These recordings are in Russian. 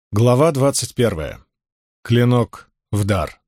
Глава 21. Клинок в дар.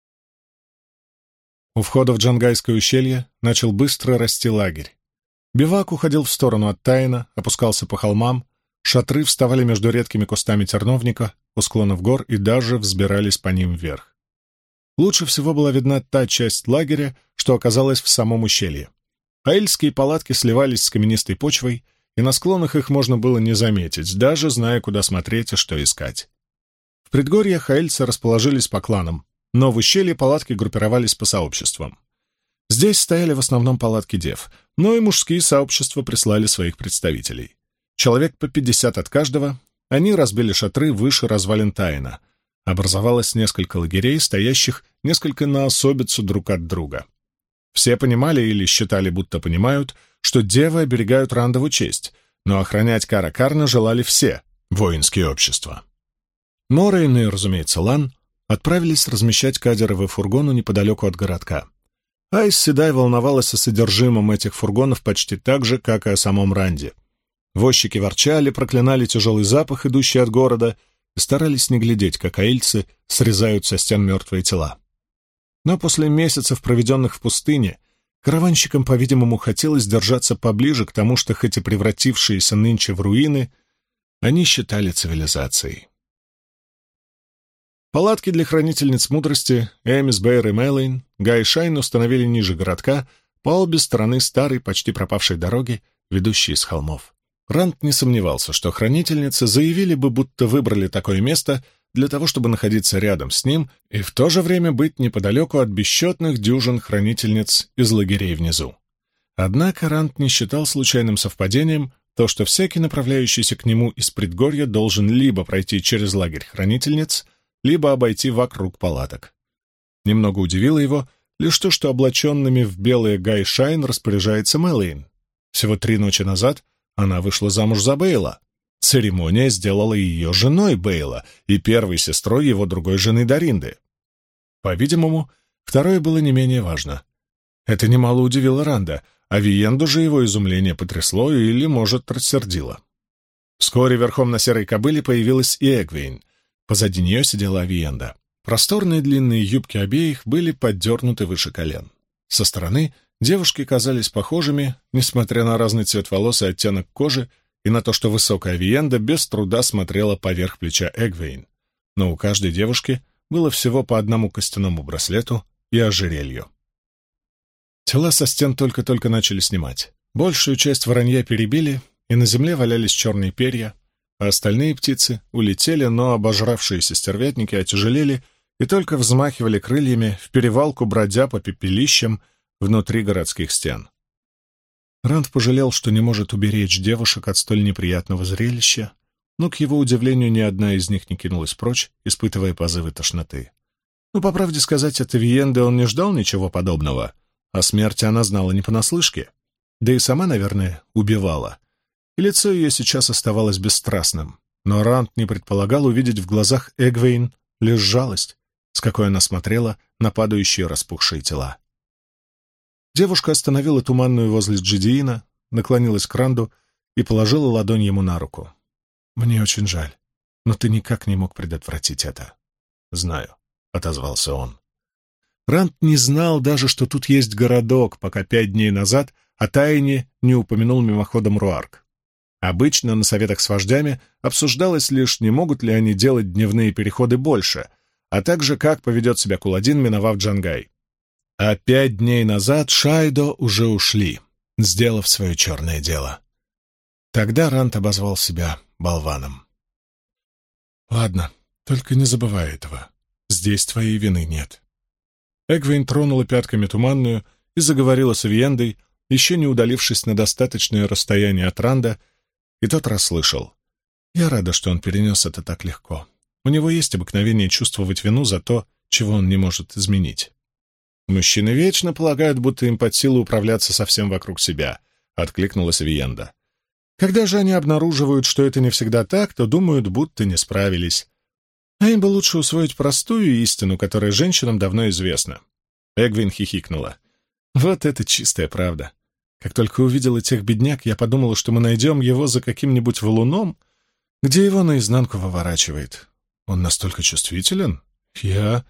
У входа в Джангайское ущелье начал быстро расти лагерь. Бивак уходил в сторону от Тайна, опускался по холмам, шатры вставали между редкими кустами терновника у склонов гор и даже взбирались по ним вверх. Лучше всего была видна та часть лагеря, что оказалась в самом ущелье. Аильские палатки сливались с каменистой почвой, и на склонах их можно было не заметить, даже зная, куда смотреть и что искать. В предгорьях аильцы расположились по кланам, но в ущелье палатки группировались по сообществам. Здесь стояли в основном палатки дев, но и мужские сообщества прислали своих представителей. Человек по 50 от каждого, они разбили шатры выше развалин Тайна. Образовалось несколько лагерей, стоящих несколько на особицу друг от друга. Все понимали или считали, будто понимают, что девы оберегают Рандову честь, но охранять Кара-Карна желали все воинские общества. Морейн и, разумеется, Лан отправились размещать кадеровый фургон неподалеку от городка. Айс Седай волновалась о содержимом этих фургонов почти так же, как и о самом Ранде. Возчики ворчали, проклинали тяжелый запах, идущий от города, и старались не глядеть, как аильцы срезают со стен мертвые тела. Но после месяцев, проведенных в пустыне, караванщикам, по-видимому, хотелось держаться поближе к тому, что, хоть и превратившиеся нынче в руины, они считали цивилизацией. Палатки для хранительниц мудрости Эмис, Бэйр и Мэлэйн Гай и Шайн установили ниже городка, по обе стороны старой, почти пропавшей дороги, ведущей с холмов. Ранд не сомневался, что хранительницы заявили бы, будто выбрали такое место для того, чтобы находиться рядом с ним и в то же время быть неподалеку от бесчетных дюжин хранительниц из лагерей внизу. Однако Ранд не считал случайным совпадением то, что всякий, направляющийся к нему из предгорья, должен либо пройти через лагерь хранительниц, либо обойти вокруг палаток. Немного удивило его лишь то, что облаченными в белые Гай Шайн распоряжается Мэлэйн. Всего 3 ночи назад она вышла замуж за Бейла. Церемония сделала ее женой Бейла и первой сестрой его другой жены Даринды. По-видимому, второе было не менее важно. Это немало удивило Ранда, а Виенду же его изумление потрясло или, может, рассердило. Вскоре верхом на серой кобыле появилась и Эгвейн. Позади нее сидела Авиенда. Просторные длинные юбки обеих были поддернуты выше колен. Со стороны девушки казались похожими, несмотря на разный цвет волос и оттенок кожи, и на то, что высокая Авиенда без труда смотрела поверх плеча Эгвейн. Но у каждой девушки было всего по одному костяному браслету и ожерелью. Тела со стен только-только начали снимать. Большую часть воронья перебили, и на земле валялись черные перья, а остальные птицы улетели, но обожравшиеся стервятники отяжелели и только взмахивали крыльями в перевалку, бродя по пепелищам внутри городских стен. Ранд пожалел, что не может уберечь девушек от столь неприятного зрелища, но, к его удивлению, ни одна из них не кинулась прочь, испытывая позывы тошноты. Но, по правде сказать, от Виенды он не ждал ничего подобного, о смерти она знала не понаслышке, да и сама, наверное, убивала. И лицо ее сейчас оставалось бесстрастным, но Ранд не предполагал увидеть в глазах Эгвейн лишь жалость, с какой она смотрела на падающие распухшие тела. Девушка остановила туманную возле Джидиина, наклонилась к Ранду и положила ладонь ему на руку. «Мне очень жаль, но ты никак не мог предотвратить это». «Знаю», — отозвался он. Ранд не знал даже, что тут есть городок, пока 5 дней назад о Тайне не упомянул мимоходом Руарк. Обычно на советах с вождями обсуждалось лишь, не могут ли они делать дневные переходы больше, а также как поведет себя Куладин, миновав Джангай. А 5 дней назад Шайдо уже ушли, сделав свое черное дело. Тогда Ранд обозвал себя болваном. «Ладно, только не забывай этого. Здесь твоей вины нет». Эгвейн тронула пятками туманную и заговорила с Авиендой, еще не удалившись на достаточное расстояние от Ранда, и тот расслышал. «Я рада, что он перенес это так легко. У него есть обыкновение чувствовать вину за то, чего он не может изменить. Мужчины вечно полагают, будто им под силу управляться со всем вокруг себя», — откликнулась Авиенда. «Когда же они обнаруживают, что это не всегда так, то думают, будто не справились. А им бы лучше усвоить простую истину, которая женщинам давно известна». Эгвин хихикнула. «Вот это чистая правда. Как только увидела тех бедняк, я подумала, что мы найдем его за каким-нибудь валуном, где его наизнанку выворачивает. Он настолько чувствителен? Я...»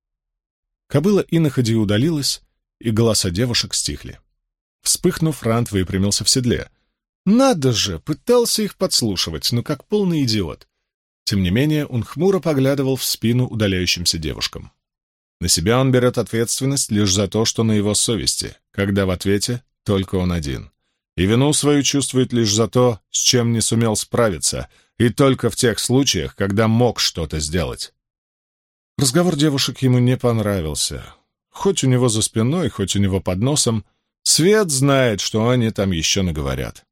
Кобыла иноходи удалилась, и голоса девушек стихли. Вспыхнув, Ранд выпрямился в седле. «Надо же!» — пытался их подслушивать, но как полный идиот. Тем не менее, он хмуро поглядывал в спину удаляющимся девушкам. На себя он берет ответственность лишь за то, что на его совести, когда в ответе только он один. И вину свою чувствует лишь за то, с чем не сумел справиться, и только в тех случаях, когда мог что-то сделать. Разговор девушек ему не понравился. Хоть у него за спиной, хоть у него под носом, Свет знает, что они там еще наговорят.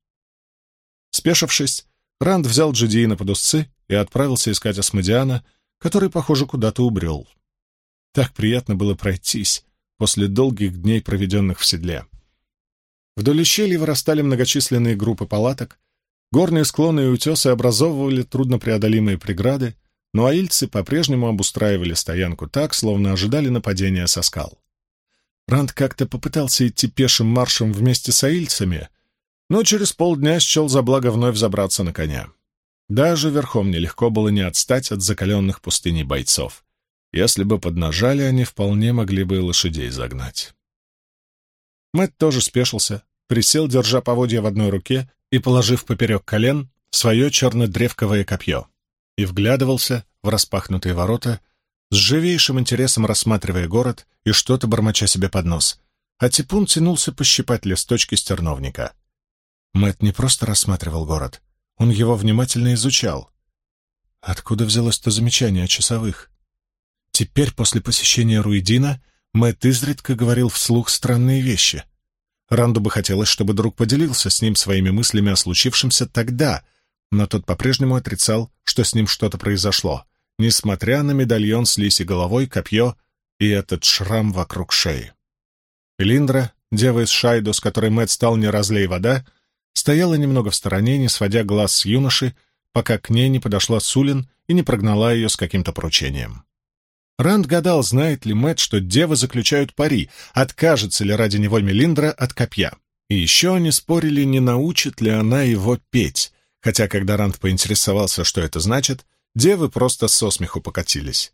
Спешившись, Ранд взял Джедиина под узцы и отправился искать Асмодиана, который, похоже, куда-то убрел. Так приятно было пройтись после долгих дней, проведенных в седле. Вдоль ущелья вырастали многочисленные группы палаток, горные склоны и утесы образовывали труднопреодолимые преграды, но аильцы по-прежнему обустраивали стоянку так, словно ожидали нападения со скал. Ранд как-то попытался идти пешим маршем вместе с аильцами, но через полдня счел за благо вновь забраться на коня. Даже верхом нелегко было не отстать от закаленных пустыней бойцов. Если бы поднажали, они вполне могли бы лошадей загнать. Мэтт тоже спешился, присел, держа поводья в одной руке и положив поперек колен свое чернодревковое копье, и вглядывался в распахнутые ворота, с живейшим интересом рассматривая город и что-то бормоча себе под нос, а Типун тянулся пощипать листочки с терновника. Мэтт не просто рассматривал город, он его внимательно изучал. Откуда взялось то замечание о часовых? Теперь, после посещения Руидина, Мэтт изредка говорил вслух странные вещи. Ранду бы хотелось, чтобы друг поделился с ним своими мыслями о случившемся тогда, но тот по-прежнему отрицал, что с ним что-то произошло, несмотря на медальон с лисьей головой, копье и этот шрам вокруг шеи. Элиндра, дева из Шайду, с которой Мэтт стал не разлей вода, стояла немного в стороне, не сводя глаз с юноши, пока к ней не подошла Сулин и не прогнала ее с каким-то поручением. Ранд гадал, знает ли Мэтт, что девы заключают пари, откажется ли ради него Мелиндра от копья. И еще они спорили, не научит ли она его петь, хотя, когда Ранд поинтересовался, что это значит, девы просто со смеху покатились.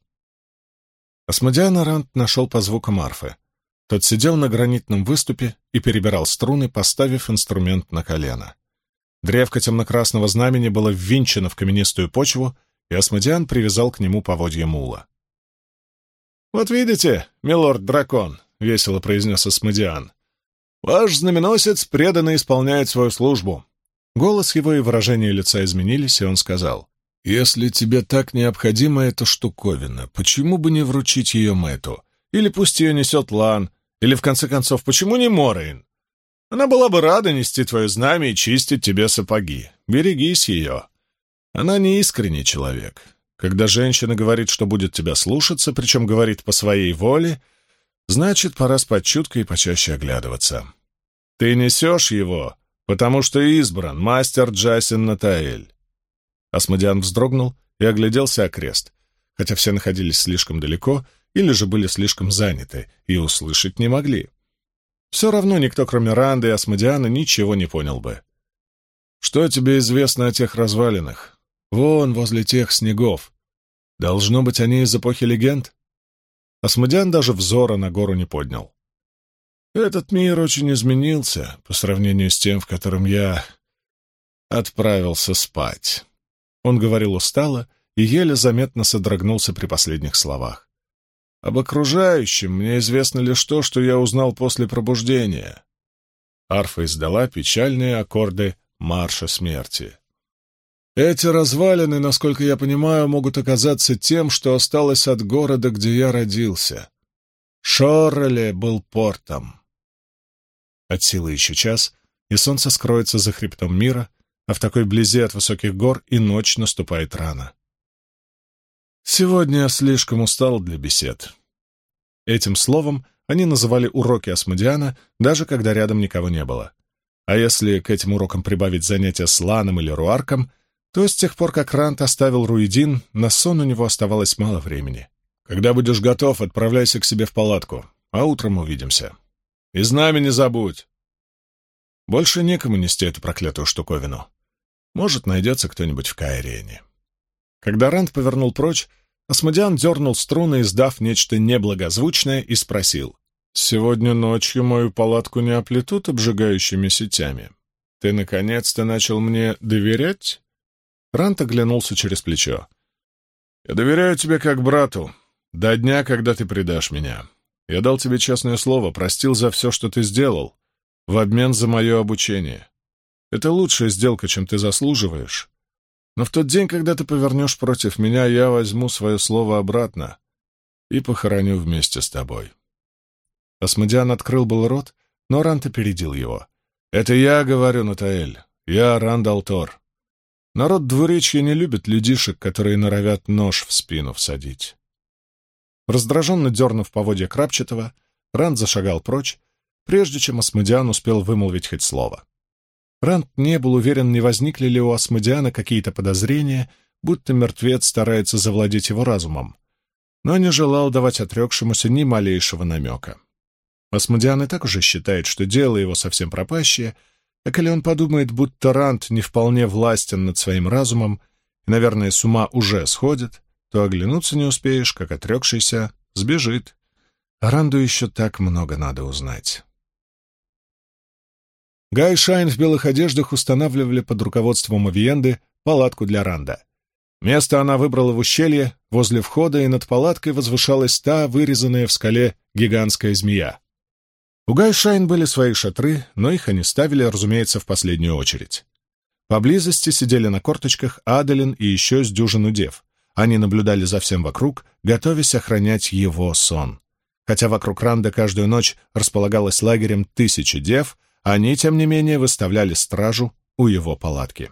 Асмодиана Ранд нашел по звукам арфы. Тот сидел на гранитном выступе и перебирал струны, поставив инструмент на колено. Древко темно-красного знамени было ввинчено в каменистую почву, и Асмодиан привязал к нему поводья мула. «Вот видите, милорд-дракон», — весело произнес Асмодиан, — «ваш знаменосец преданно исполняет свою службу». Голос его и выражение лица изменились, и он сказал: «Если тебе так необходима эта штуковина, почему бы не вручить ее Мэтту? Или пусть ее несет Лан, или, в конце концов, почему не Морейн? Она была бы рада нести твое знамя и чистить тебе сапоги. Берегись ее. Она не искренний человек. Когда женщина говорит, что будет тебя слушаться, причем говорит по своей воле, значит, пора спать чутко и почаще оглядываться. Ты несешь его, потому что избран мастер Джасин Натаэль». Асмодиан вздрогнул и огляделся окрест, хотя все находились слишком далеко или же были слишком заняты и услышать не могли. Все равно никто, кроме Ранда и Асмодиана, ничего не понял бы. «Что тебе известно о тех развалинах? Вон, возле тех снегов. Должно быть, они из эпохи легенд?» Асмодиан даже взора на гору не поднял. «Этот мир очень изменился по сравнению с тем, в котором я отправился спать». Он говорил устало и еле заметно содрогнулся при последних словах. «Об окружающем мне известно лишь то, что я узнал после пробуждения». Арфа издала печальные аккорды марша смерти. «Эти развалины, насколько я понимаю, могут оказаться тем, что осталось от города, где я родился. Шорреле был портом». От силы еще час, и солнце скроется за хребтом мира, а в такой близи от высоких гор и ночь наступает рано. «Сегодня я слишком устал для бесед». Этим словом они называли уроки Асмодиана, даже когда рядом никого не было. А если к этим урокам прибавить занятия с Ланом или Руарком, то с тех пор, как Ранд оставил Руидин, на сон у него оставалось мало времени. «Когда будешь готов, отправляйся к себе в палатку, а утром увидимся. И знамя не забудь. Больше некому нести эту проклятую штуковину. Может, найдется кто-нибудь в Каириэне». Когда Ранд повернул прочь, Асмодиан дернул струны, издав нечто неблагозвучное, и спросил: «Сегодня ночью мою палатку не оплетут обжигающими сетями? Ты наконец-то начал мне доверять?» Ранд оглянулся через плечо. «Я доверяю тебе как брату, до дня, когда ты предашь меня. Я дал тебе честное слово, простил за все, что ты сделал, в обмен за мое обучение. Это лучшая сделка, чем ты заслуживаешь. Но в тот день, когда ты повернешь против меня, я возьму свое слово обратно и похороню вместе с тобой». Асмодиан открыл был рот, но Ранд опередил его. «Это я говорю, Натаэль. Я Ранд Алтор. Народ двуречья не любит людишек, которые норовят нож в спину всадить». Раздраженно дернув поводья Крапчатого, Ранд зашагал прочь, прежде чем Асмодиан успел вымолвить хоть слово. Ранд не был уверен, не возникли ли у Асмодиана какие-то подозрения, будто мертвец старается завладеть его разумом, но не желал давать отрекшемуся ни малейшего намека. Асмодиан и так уже считает, что дело его совсем пропащее, а коли он подумает, будто Ранд не вполне властен над своим разумом и, наверное, с ума уже сходит, то оглянуться не успеешь, как отрекшийся сбежит. А Ранду еще так много надо узнать. Гай и Шайн в белых одеждах устанавливали под руководством Авиенды палатку для Ранда. Место она выбрала в ущелье, возле входа, и над палаткой возвышалась та вырезанная в скале гигантская змея. У Гай и Шайн были свои шатры, но их они ставили, разумеется, в последнюю очередь. Поблизости сидели на корточках Адалин и еще с дюжину дев. Они наблюдали за всем вокруг, готовясь охранять его сон. Хотя вокруг Ранда каждую ночь располагалось лагерем 1000 дев, они, тем не менее, выставляли стражу у его палатки.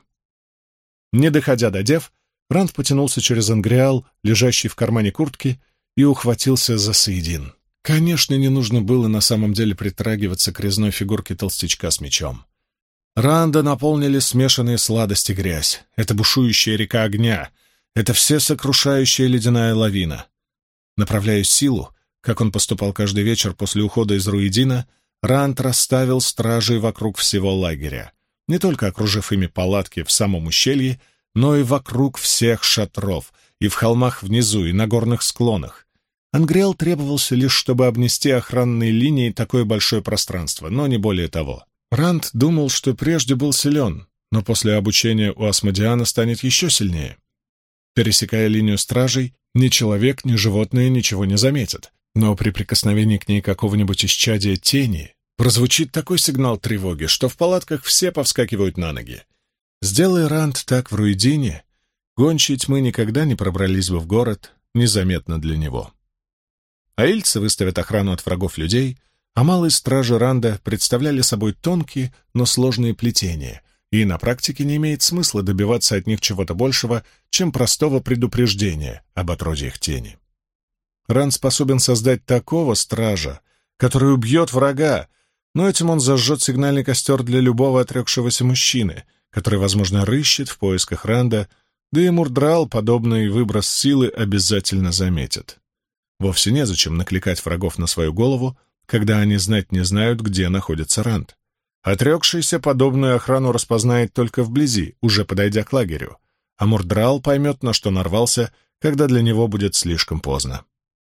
Не доходя до дев, Ранд потянулся через ангриал, лежащий в кармане куртки, и ухватился за Саидин. Конечно, не нужно было на самом деле притрагиваться к резной фигурке толстячка с мечом. Ранда наполнили смешанные сладости грязь. Это бушующая река огня. Это всесокрушающая ледяная лавина. Направляя силу, как он поступал каждый вечер после ухода из Руидина, Ранд расставил стражей вокруг всего лагеря, не только окружив ими палатки в самом ущелье, но и вокруг всех шатров, и в холмах внизу, и на горных склонах. Ангриал требовался лишь, чтобы обнести охранной линией такое большое пространство, но не более того. Ранд думал, что прежде был силен, но после обучения у Асмодиана станет еще сильнее. Пересекая линию стражей, ни человек, ни животное ничего не заметят, но при прикосновении к ней какого-нибудь исчадия тени прозвучит такой сигнал тревоги, что в палатках все повскакивают на ноги. Сделай Ранд так в Руидине, гончие тьмы никогда не пробрались бы в город незаметно для него. Аильцы выставят охрану от врагов людей, а малые стражи Ранда представляли собой тонкие, но сложные плетения, и на практике не имеет смысла добиваться от них чего-то большего, чем простого предупреждения об отродьях тени. Ранд способен создать такого стража, который убьет врага, но этим он зажжет сигнальный костер для любого отрекшегося мужчины, который, возможно, рыщет в поисках Ранда, да и Мурдрал подобный выброс силы обязательно заметит. Вовсе незачем накликать врагов на свою голову, когда они знать не знают, где находится Ранд. Отрекшийся подобную охрану распознает только вблизи, уже подойдя к лагерю, а Мурдрал поймет, на что нарвался, когда для него будет слишком поздно.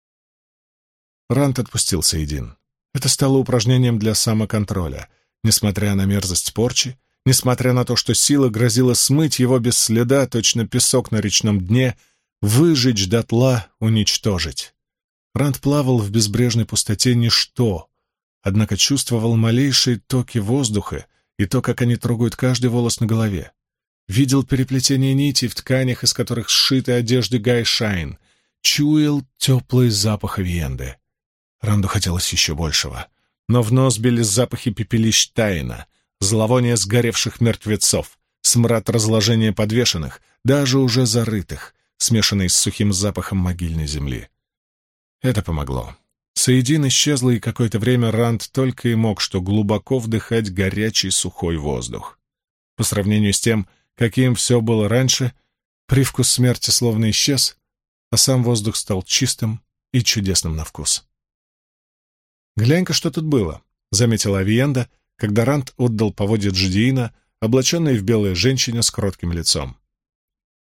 Ранд отпустил Саидин. Это стало упражнением для самоконтроля. Несмотря на мерзость порчи, несмотря на то, что сила грозила смыть его без следа, точно песок на речном дне, выжечь дотла, уничтожить. Ранд плавал в безбрежной пустоте ничто, однако чувствовал малейшие токи воздуха и то, как они трогают каждый волос на голове. Видел переплетение нитей в тканях, из которых сшиты одежды Гай и Шайн, чуял теплый запах Авиенды. Ранду хотелось еще большего, но в нос били запахи пепелищ Таина, зловоние сгоревших мертвецов, смрад разложения подвешенных, даже уже зарытых, смешанный с сухим запахом могильной земли. Это помогло. Саидин исчезла, и какое-то время Ранд только и мог что глубоко вдыхать горячий сухой воздух. По сравнению с тем, каким все было раньше, привкус смерти словно исчез, а сам воздух стал чистым и чудесным на вкус. «Глянь-ка, что тут было», — заметила Авиенда, когда Ранд отдал поводья Джидиина, облаченной в белое женщине с кротким лицом.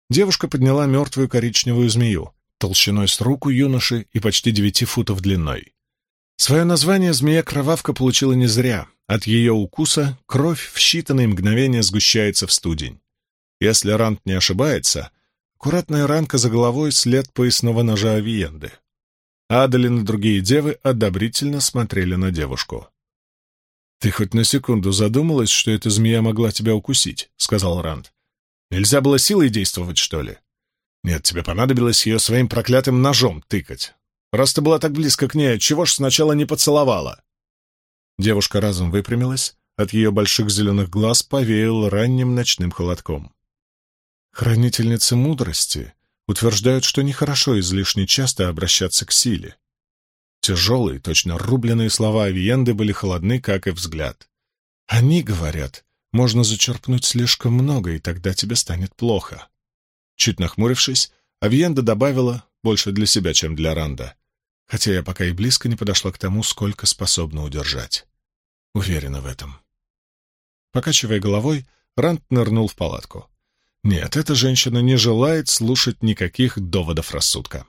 Девушка подняла мертвую коричневую змею, толщиной с руку юноши и почти 9 футов длиной. Свое название змея-кровавка получила не зря. От ее укуса кровь в считанные мгновения сгущается в студень. Если Ранд не ошибается, аккуратная ранка за головой — след поясного ножа Авиенды. Адалин и другие девы одобрительно смотрели на девушку. «Ты хоть на секунду задумалась, что эта змея могла тебя укусить?» — сказал Ранд. «Нельзя было силой действовать, что ли?» «Нет, тебе понадобилось ее своим проклятым ножом тыкать. Раз ты была так близко к ней, отчего ж сначала не поцеловала?» Девушка разом выпрямилась, от ее больших зеленых глаз повеял ранним ночным холодком. Хранительницы мудрости утверждают, что нехорошо излишне часто обращаться к силе. Тяжелые, точно рубленые слова Авиенды были холодны, как и взгляд. Они говорят, можно зачерпнуть слишком много, и тогда тебе станет плохо. Чуть нахмурившись, Авиенда добавила, больше для себя, чем для Ранда, хотя я пока и близко не подошла к тому, сколько способна удержать. Уверена в этом. Покачивая головой, Ранд нырнул в палатку. Нет, эта женщина не желает слушать никаких доводов рассудка.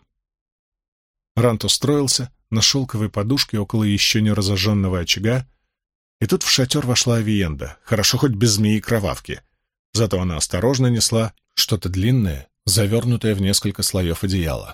Ранд устроился на шелковой подушке около еще не разожженного очага, и тут в шатер вошла Авиенда, хорошо хоть без змеи-кровавки. Зато она осторожно несла что-то длинное, завернутое в несколько слоев одеяла.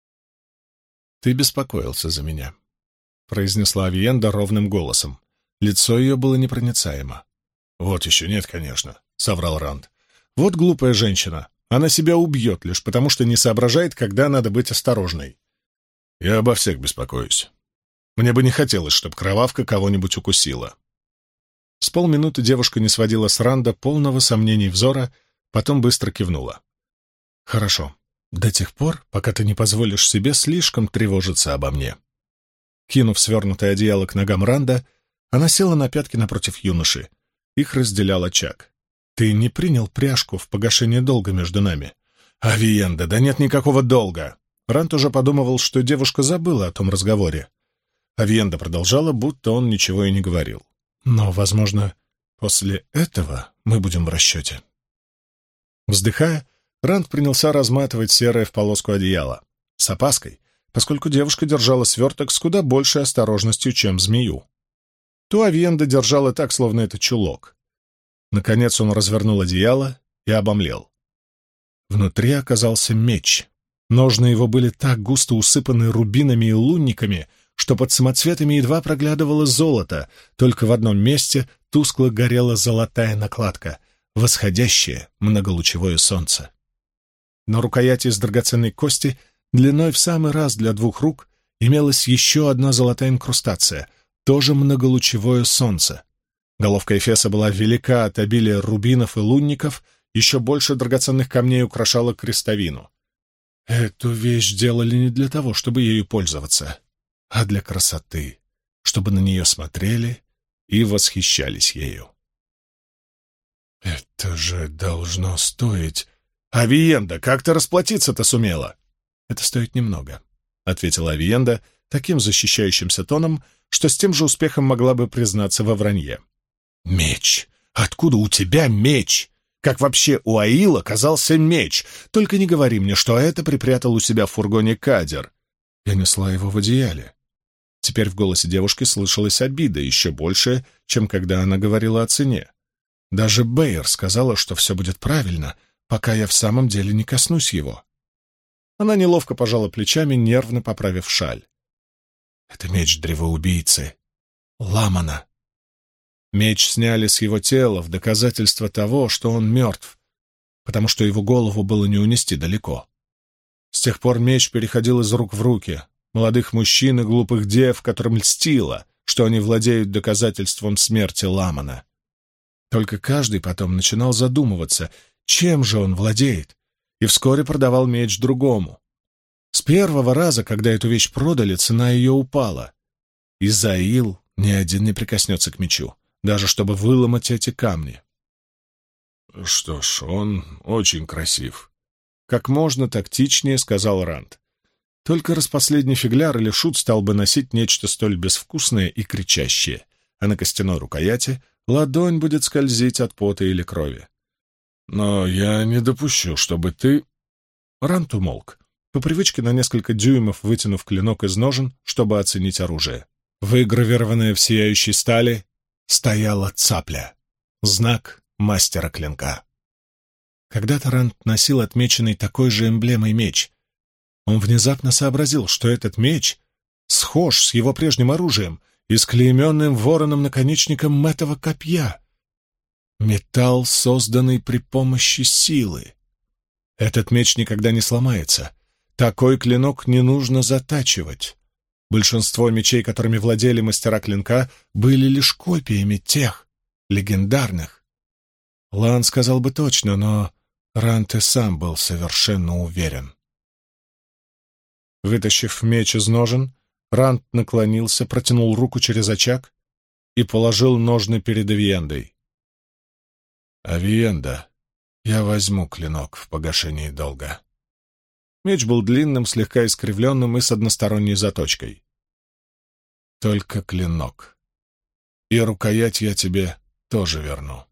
«Ты беспокоился за меня», — произнесла Авиенда ровным голосом. Лицо ее было непроницаемо. «Вот еще нет, конечно», — соврал Ранд. «Вот глупая женщина. Она себя убьет лишь потому, что не соображает, когда надо быть осторожной». «Я обо всех беспокоюсь. Мне бы не хотелось, чтобы кровавка кого-нибудь укусила». С полминуты девушка не сводила с Ранда полного сомнений взора, потом быстро кивнула. «Хорошо. До тех пор, пока ты не позволишь себе слишком тревожиться обо мне». Кинув свернутое одеяло к ногам Ранда, она села на пятки напротив юноши. Их разделял очаг. «Ты не принял пряжку в погашение долга между нами?» «Авиенда, да нет никакого долга!» Ранд уже подумывал, что девушка забыла о том разговоре. Авиенда продолжала, будто он ничего и не говорил. «Но, возможно, после этого мы будем в расчете». Вздыхая, Ранд принялся разматывать серое в полоску одеяло. С опаской, поскольку девушка держала сверток с куда большей осторожностью, чем змею. Ту Авиенда держала так, словно это чулок. Наконец он развернул одеяло и обомлел. Внутри оказался меч. Ножны его были так густо усыпаны рубинами и лунниками, что под самоцветами едва проглядывало золото, только в одном месте тускло горела золотая накладка — восходящее многолучевое солнце. На рукояти из драгоценной кости, длиной в самый раз для 2 рук, имелась еще одна золотая инкрустация, тоже многолучевое солнце. Головка эфеса была велика от обилия рубинов и лунников, еще больше драгоценных камней украшала крестовину. Эту вещь делали не для того, чтобы ею пользоваться, а для красоты, чтобы на нее смотрели и восхищались ею. «Это же должно стоить...» «Авиенда, как ты расплатиться-то сумела?» «Это стоит немного», — ответила Авиенда таким защищающимся тоном, что с тем же успехом могла бы признаться во вранье. «Меч! Откуда у тебя меч? Как вообще у Аил оказался меч? Только не говори мне, что это припрятал у себя в фургоне Кадер». Я несла его в одеяле. Теперь в голосе девушки слышалась обида, еще больше, чем когда она говорила о цене. Даже Бэйр сказала, что все будет правильно, пока я в самом деле не коснусь его. Она неловко пожала плечами, нервно поправив шаль. «Это меч древоубийцы. Ламана». Меч сняли с его тела в доказательство того, что он мертв, потому что его голову было не унести далеко. С тех пор меч переходил из рук в руки молодых мужчин и глупых дев, которым льстило, что они владеют доказательством смерти Ламана. Только каждый потом начинал задумываться, чем же он владеет, и вскоре продавал меч другому. С первого раза, когда эту вещь продали, цена ее упала. Из-за Аил ни один не прикоснется к мечу, даже чтобы выломать эти камни. «Что ж, он очень красив», — как можно тактичнее сказал Ранд. Только распоследний фигляр или шут стал бы носить нечто столь безвкусное и кричащее, а на костяной рукояти ладонь будет скользить от пота или крови. «Но я не допущу, чтобы ты...» Рант умолк, по привычке на несколько дюймов вытянув клинок из ножен, чтобы оценить оружие. Выгравированная в сияющей стали стояла цапля, знак мастера клинка. Когда-то Рант носил отмеченный такой же эмблемой меч. Он внезапно сообразил, что этот меч схож с его прежним оружием и с клейменным вороном наконечником этого копья. Металл, созданный при помощи силы. Этот меч никогда не сломается. Такой клинок не нужно затачивать. Большинство мечей, которыми владели мастера клинка, были лишь копиями тех, легендарных. Лан сказал бы точно, но Рант и сам был совершенно уверен. Вытащив меч из ножен, Рант наклонился, протянул руку через очаг и положил ножны перед Авиендой. «Авиенда, я возьму клинок в погашении долга». Меч был длинным, слегка искривленным и с односторонней заточкой. «Только клинок. И рукоять я тебе тоже верну».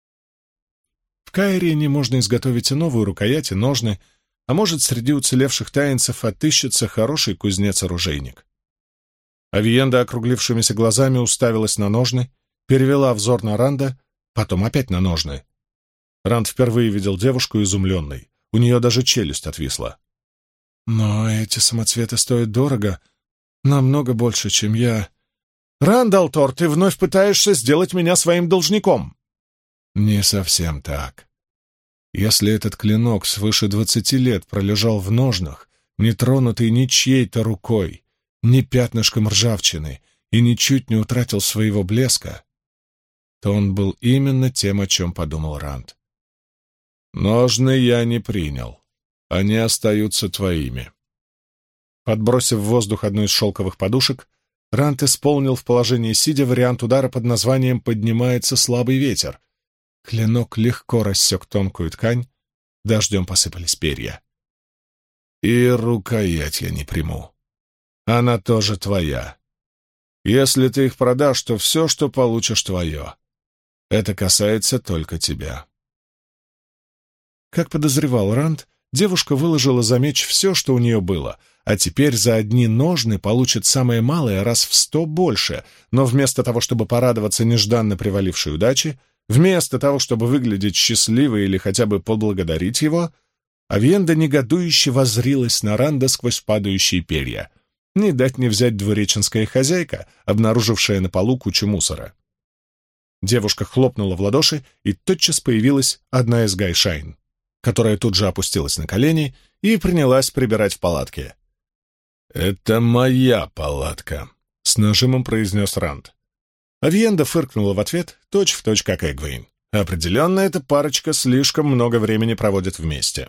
В Каирине можно изготовить и новую рукоять, и ножны, а может, среди уцелевших таинцев отыщется хороший кузнец-оружейник. Авиенда округлившимися глазами уставилась на ножны, перевела взор на Ранда, потом опять на ножны. Ранд впервые видел девушку изумленной, у нее даже челюсть отвисла. «Но эти самоцветы стоят дорого, намного больше, чем я...» «Рандалтор, ты вновь пытаешься сделать меня своим должником!» «Не совсем так. Если этот клинок свыше 20 лет пролежал в ножнах, не тронутый ни чьей-то рукой, ни пятнышком ржавчины, и ничуть не утратил своего блеска, то он был именно тем, о чем подумал Ранд. Ножны я не принял. Они остаются твоими». Подбросив в воздух одну из шелковых подушек, Ранд исполнил в положении сидя вариант удара под названием «Поднимается слабый ветер». Клинок легко рассек тонкую ткань, дождем посыпались перья. «И рукоять я не приму. Она тоже твоя. Если ты их продашь, то все, что получишь, твое. Это касается только тебя». Как подозревал Ранд, девушка выложила за меч все, что у нее было, а теперь за одни ножны получит самое малое раз в 100 больше, но вместо того, чтобы порадоваться нежданно привалившей удаче, вместо того, чтобы выглядеть счастливой или хотя бы поблагодарить его, Авиенда негодующе воззрилась на Ранда сквозь падающие перья. Не дать не взять двуреченская хозяйка, обнаружившая на полу кучу мусора. Девушка хлопнула в ладоши, и тотчас появилась одна из Гайшайн, которая тут же опустилась на колени и принялась прибирать в палатке. «Это моя палатка», — с нажимом произнес Ранд. Авиенда фыркнула в ответ, точь-в-точь, как Эгвейн. Определенно, эта парочка слишком много времени проводит вместе.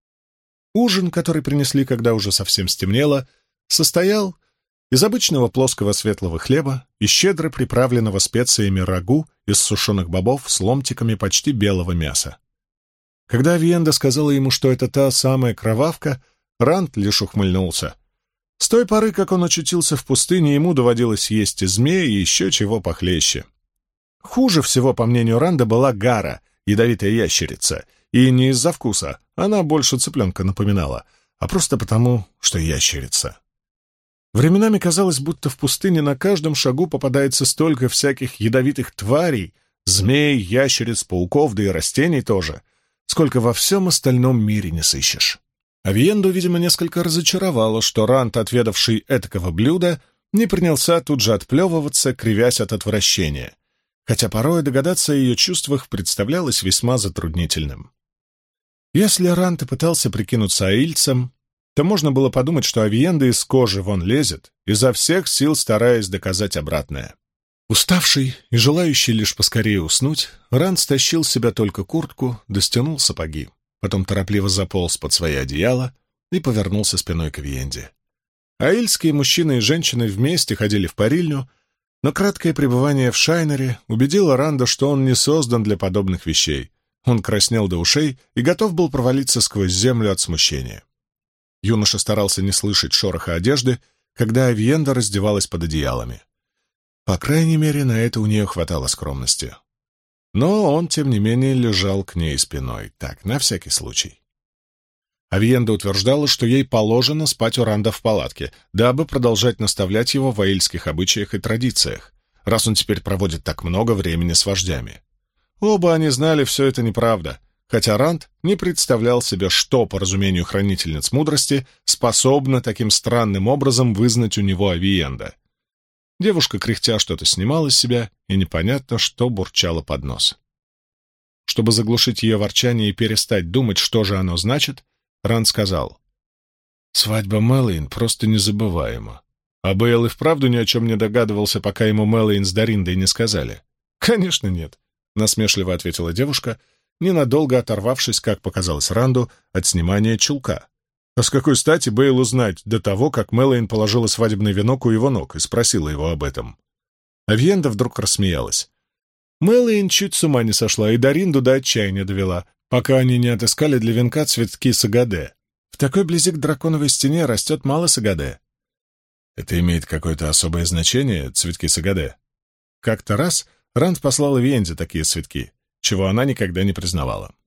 Ужин, который принесли, когда уже совсем стемнело, состоял из обычного плоского светлого хлеба и щедро приправленного специями рагу из сушеных бобов с ломтиками почти белого мяса. Когда Авиенда сказала ему, что это та самая кровавка, Ранд лишь ухмыльнулся. С той поры, как он очутился в пустыне, ему доводилось есть и змеи, и еще чего похлеще. Хуже всего, по мнению Ранда, была гара, ядовитая ящерица, и не из-за вкуса, она больше цыпленка напоминала, а просто потому, что ящерица. Временами казалось, будто в пустыне на каждом шагу попадается столько всяких ядовитых тварей, змей, ящериц, пауков, да и растений тоже, сколько во всем остальном мире не сыщешь. Авиенду, видимо, несколько разочаровало, что Ранд, отведавший этакого блюда, не принялся тут же отплевываться, кривясь от отвращения, хотя порой догадаться о ее чувствах представлялось весьма затруднительным. Если Ранд и пытался прикинуться аильцем, то можно было подумать, что Авиенда из кожи вон лезет, изо всех сил стараясь доказать обратное. Уставший и желающий лишь поскорее уснуть, Ранд стащил с себя только куртку, достянул сапоги. Потом торопливо заполз под свои одеяла и повернулся спиной к Авиенде. Аильские мужчины и женщины вместе ходили в парильню, но краткое пребывание в Шайнере убедило Ранда, что он не создан для подобных вещей. Он краснел до ушей и готов был провалиться сквозь землю от смущения. Юноша старался не слышать шороха одежды, когда Авиенда раздевалась под одеялами. По крайней мере, на это у нее хватало скромности. Но он, тем не менее, лежал к ней спиной, так, на всякий случай. Авиенда утверждала, что ей положено спать у Ранда в палатке, дабы продолжать наставлять его в аильских обычаях и традициях, раз он теперь проводит так много времени с вождями. Оба они знали, все это неправда, хотя Ранд не представлял себе, что, по разумению хранительниц мудрости, способна таким странным образом вызнать у него Авиенда. Девушка, кряхтя, что-то снимала с себя, и непонятно, что бурчала под нос. Чтобы заглушить ее ворчание и перестать думать, что же оно значит, Ранд сказал: «Свадьба Мэлэйн просто незабываема. А Бейл и вправду ни о чем не догадывался, пока ему Мэлэйн с Дориндой не сказали». «Конечно нет», — насмешливо ответила девушка, ненадолго оторвавшись, как показалось Ранду, от снимания чулка. А с какой стати Бейлу знать до того, как Мэлэйн положила свадебный венок у его ног и спросила его об этом? Авиенда вдруг рассмеялась. Мэлэйн чуть с ума не сошла и Доринду до отчаяния довела, пока они не отыскали для венка цветки сагаде. В такой близи к драконовой стене растет мало сагаде. Это имеет какое-то особое значение, цветки сагаде? Как-то раз Ранд послал Авиенде такие цветки, чего она никогда не признавала.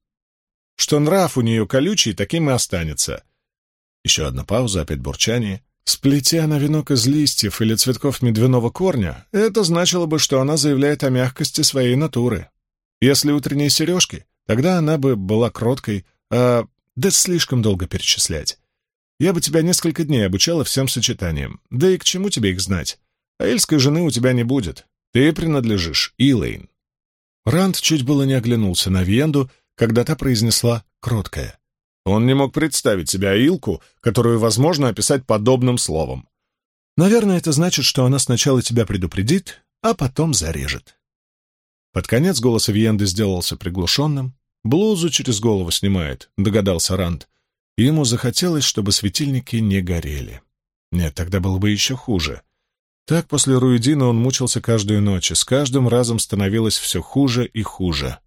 Что нрав у нее колючий, таким и останется. Еще одна пауза, опять бурчание. Сплетя на венок из листьев или цветков медвяного корня, это значило бы, что она заявляет о мягкости своей натуры. Если утренние сережки, тогда она бы была кроткой, да слишком долго перечислять. Я бы тебя несколько дней обучала всем сочетаниям, да и к чему тебе их знать? Аильской жены у тебя не будет, ты принадлежишь Илэйн. Ранд чуть было не оглянулся на Виенду, когда та произнесла «кроткая». Он не мог представить себе Аилку, которую возможно описать подобным словом. Наверное, это значит, что она сначала тебя предупредит, а потом зарежет. Под конец голос Виенды сделался приглушенным. «Блузу через голову снимает», — догадался Ранд. Ему захотелось, чтобы светильники не горели. Нет, тогда было бы еще хуже. Так после Руидина он мучился каждую ночь, и с каждым разом становилось все хуже и хуже.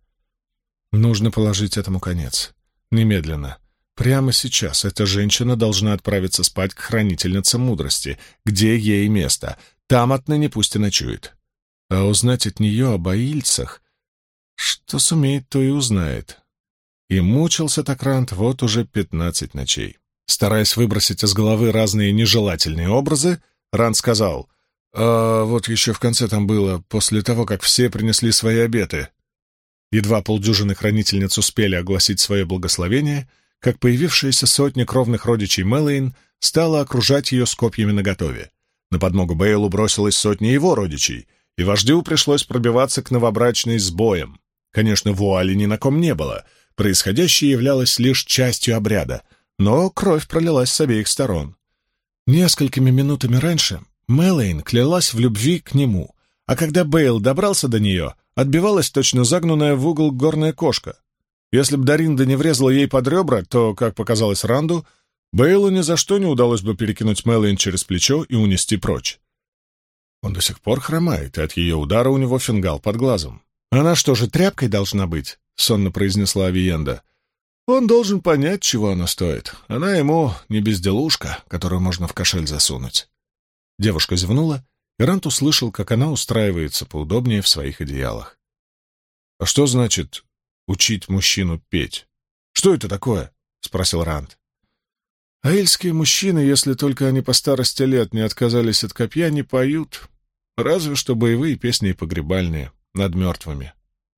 Нужно положить этому конец. Немедленно. Прямо сейчас эта женщина должна отправиться спать к хранительнице мудрости, где ей место. Там отныне пусть и ночует. А узнать от нее об аильцах, что сумеет, то и узнает. И мучился так Ранд вот уже 15 ночей. Стараясь выбросить из головы разные нежелательные образы, Ранд сказал: «А вот еще в конце там было, после того, как все принесли свои обеты». Едва полдюжины хранительниц успели огласить свое благословение, как появившаяся сотня кровных родичей Мэлэйн стала окружать ее с копьями наготове. На подмогу Бейлу бросилась сотня его родичей, и вождю пришлось пробиваться к новобрачной с боем. Конечно, вуали ни на ком не было, происходящее являлось лишь частью обряда, но кровь пролилась с обеих сторон. Несколькими минутами раньше Мэлэйн клялась в любви к нему, а когда Бейл добрался до нее, отбивалась точно загнанная в угол горная кошка. Если б Доринда не врезала ей под ребра, то, как показалось Ранду, Бейлу ни за что не удалось бы перекинуть Мэлэйн через плечо и унести прочь. Он до сих пор хромает, и от ее удара у него фингал под глазом. «Она что же, тряпкой должна быть?» — сонно произнесла Авиенда. «Он должен понять, чего она стоит. Она ему не безделушка, которую можно в кошель засунуть». Девушка зевнула, и Ранд услышал, как она устраивается поудобнее в своих одеялах. «А что значит учить мужчину петь? Что это такое?» — спросил Ранд. «Аильские мужчины, если только они по старости лет не отказались от копья, не поют, разве что боевые песни и погребальные, над мертвыми».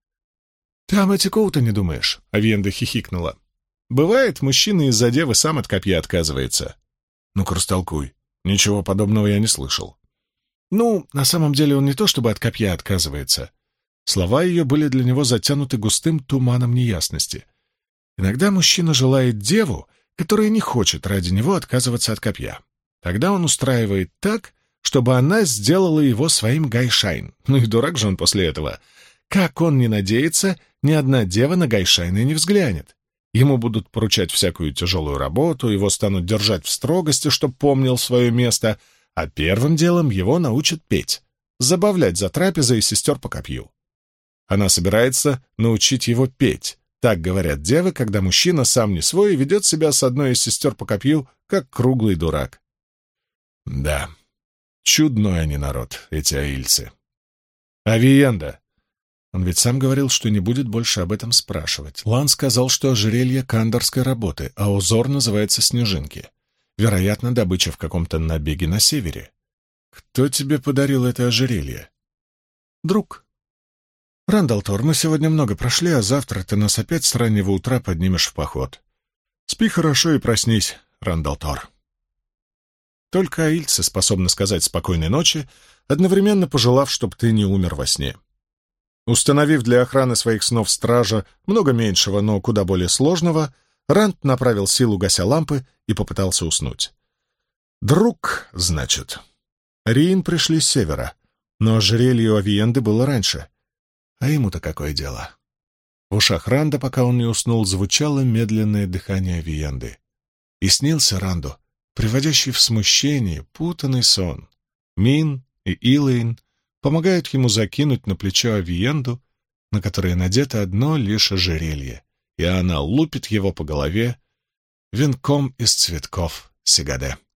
«Ты о Мэтте Коута не думаешь?» — Авиенда хихикнула. «Бывает, мужчина из-за девы сам от копья отказывается». «Ну-ка, растолкуй. Ничего подобного я не слышал». «Ну, на самом деле он не то чтобы от копья отказывается». Слова ее были для него затянуты густым туманом неясности. Иногда мужчина желает деву, которая не хочет ради него отказываться от копья. Тогда он устраивает так, чтобы она сделала его своим Гайшайн. Ну и дурак же он после этого. Как он не надеется, ни одна дева на Гайшайна не взглянет. Ему будут поручать всякую тяжелую работу, его станут держать в строгости, чтоб помнил свое место, а первым делом его научат петь, забавлять за трапезой сестер по копью. Она собирается научить его петь. Так говорят девы, когда мужчина сам не свой и ведет себя с одной из сестер по копью, как круглый дурак. Да, чудной они народ, эти аильцы. Авиенда, Он ведь сам говорил, что не будет больше об этом спрашивать. Лан сказал, что ожерелье кандорской работы, а узор называется «Снежинки». Вероятно, добыча в каком-то набеге на севере. Кто тебе подарил это ожерелье? Друг. Рандал Тор, мы сегодня много прошли, а завтра ты нас опять с раннего утра поднимешь в поход. Спи хорошо и проснись, Рандал Тор. Только аильцы способны сказать спокойной ночи, одновременно пожелав, чтобы ты не умер во сне. Установив для охраны своих снов стража, много меньшего, но куда более сложного, Ранд направил силу, гася лампы, и попытался уснуть. Друг, значит. Риин пришли с севера, но ожерелье у Авиенды было раньше. А ему-то какое дело? В ушах Ранда, пока он не уснул, звучало медленное дыхание Авиенды. И снился Ранду, приводящий в смущение, путанный сон. Мин и Илэйн помогают ему закинуть на плечо Авиенду, на которой надето одно лишь ожерелье, и она лупит его по голове венком из цветков сигаде.